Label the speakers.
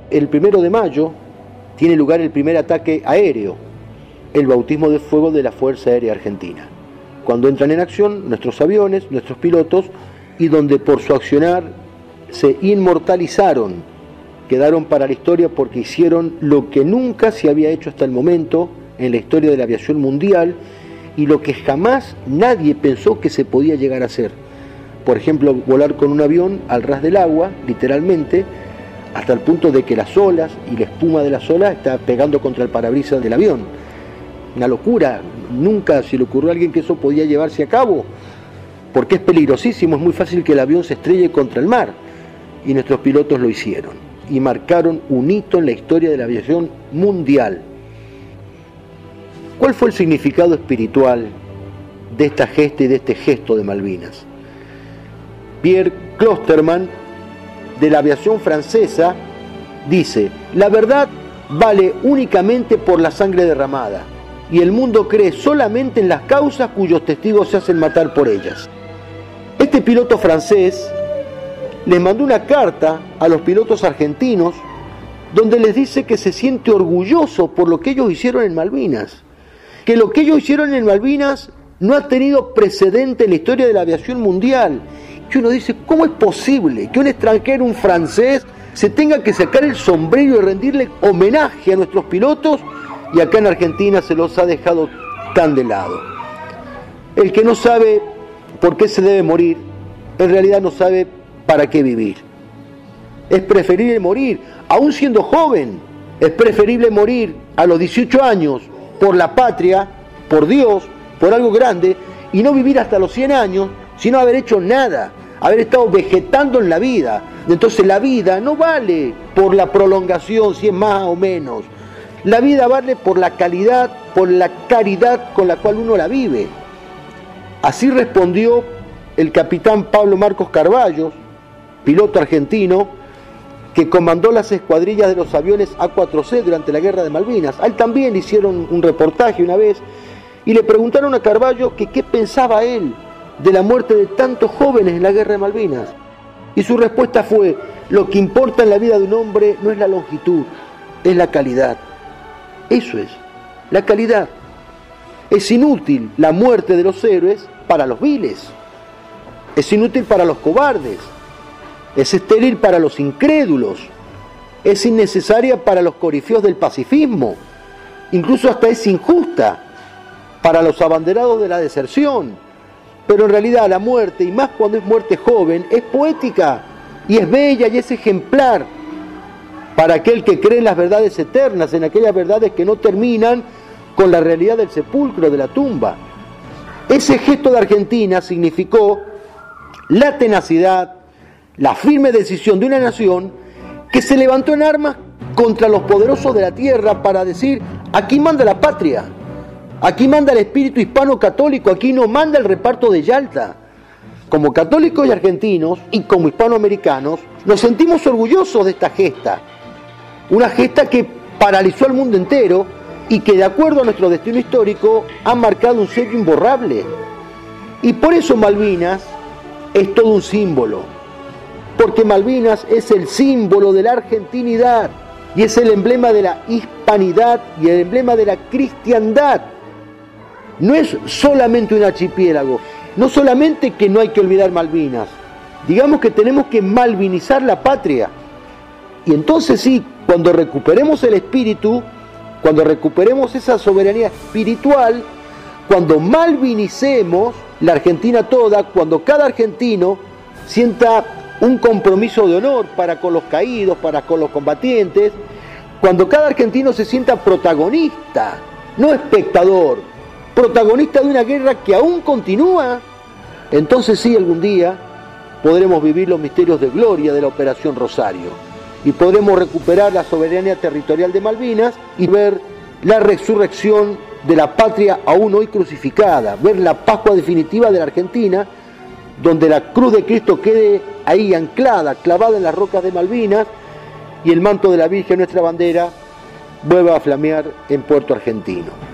Speaker 1: El 1 de mayo tiene lugar el primer ataque aéreo, el bautismo de fuego de la Fuerza Aérea Argentina, cuando entran en acción nuestros aviones, nuestros pilotos, y donde por su accionar se inmortalizaron, quedaron para la historia porque hicieron lo que nunca se había hecho hasta el momento en la historia de la aviación mundial y lo que jamás nadie pensó que se podía llegar a hacer. Por ejemplo, volar con un avión al ras del agua, literalmente, hasta el punto de que las olas y la espuma de las olas está pegando contra el parabrisas del avión. Una locura, nunca se le ocurrió a alguien que eso podía llevarse a cabo, porque es peligrosísimo, es muy fácil que el avión se estrelle contra el mar, y nuestros pilotos lo hicieron, y marcaron un hito en la historia de la aviación mundial. ¿Cuál fue el significado espiritual de esta gesta y de este gesto de Malvinas? Pierre Clostermann, de la aviación francesa, dice: la verdad vale únicamente por la sangre derramada, y el mundo cree solamente en las causas cuyos testigos se hacen matar por ellas. Este piloto francés les mandó una carta a los pilotos argentinos donde les dice que se siente orgulloso por lo que ellos hicieron en Malvinas, que lo que ellos hicieron en Malvinas no ha tenido precedente en la historia de la aviación mundial. Y uno dice, ¿cómo es posible que un extranjero, un francés, se tenga que sacar el sombrero y rendirle homenaje a nuestros pilotos, y acá en Argentina se los ha dejado tan de lado? El que no sabe por qué se debe morir, en realidad no sabe para qué vivir. Es preferible morir, aún siendo joven, es preferible morir a los 18 años por la patria, por Dios, por algo grande, y no vivir hasta los 100 años, sino haber hecho nada, haber estado vegetando en la vida. Entonces la vida no vale por la prolongación, si es más o menos. La vida vale por la calidad, por la caridad con la cual uno la vive. Así respondió el capitán Pablo Marcos Carballos, piloto argentino, que comandó las escuadrillas de los aviones A4C durante la Guerra de Malvinas. A él también le hicieron un reportaje una vez y le preguntaron a Carballo que qué pensaba él de la muerte de tantos jóvenes en la Guerra de Malvinas. Y su respuesta fue: lo que importa en la vida de un hombre no es la longitud, es la calidad. Eso es, la calidad. Es inútil la muerte de los héroes para los viles, es inútil para los cobardes, es estéril para los incrédulos, es innecesaria para los corifeos del pacifismo, incluso hasta es injusta para los abanderados de la deserción. Pero en realidad la muerte, y más cuando es muerte joven, es poética y es bella y es ejemplar para aquel que cree en las verdades eternas, en aquellas verdades que no terminan con la realidad del sepulcro, de la tumba. Ese gesto de Argentina significó la tenacidad, la firme decisión de una nación que se levantó en armas contra los poderosos de la tierra para decir: aquí manda la patria, aquí manda el espíritu hispano católico, aquí no manda el reparto de Yalta. Como católicos y argentinos, y como hispanoamericanos, nos sentimos orgullosos de esta gesta. Una gesta que paralizó al mundo entero y que, de acuerdo a nuestro destino histórico, ha marcado un sello imborrable. Y por eso Malvinas es todo un símbolo, porque Malvinas es el símbolo de la argentinidad y es el emblema de la hispanidad y el emblema de la cristiandad. No es solamente un archipiélago, no solamente que no hay que olvidar Malvinas, digamos que tenemos que malvinizar la patria. Y entonces sí, cuando recuperemos el espíritu, cuando recuperemos esa soberanía espiritual, cuando malvinicemos la Argentina toda, cuando cada argentino sienta un compromiso de honor para con los caídos, para con los combatientes, cuando cada argentino se sienta protagonista, no espectador, protagonista de una guerra que aún continúa, entonces sí, algún día podremos vivir los misterios de gloria de la Operación Rosario y podremos recuperar la soberanía territorial de Malvinas y ver la resurrección de la patria aún hoy crucificada, ver la Pascua definitiva de la Argentina, donde la cruz de Cristo quede ahí anclada, clavada en las rocas de Malvinas, y el manto de la Virgen, nuestra bandera, vuelva a flamear en Puerto Argentino.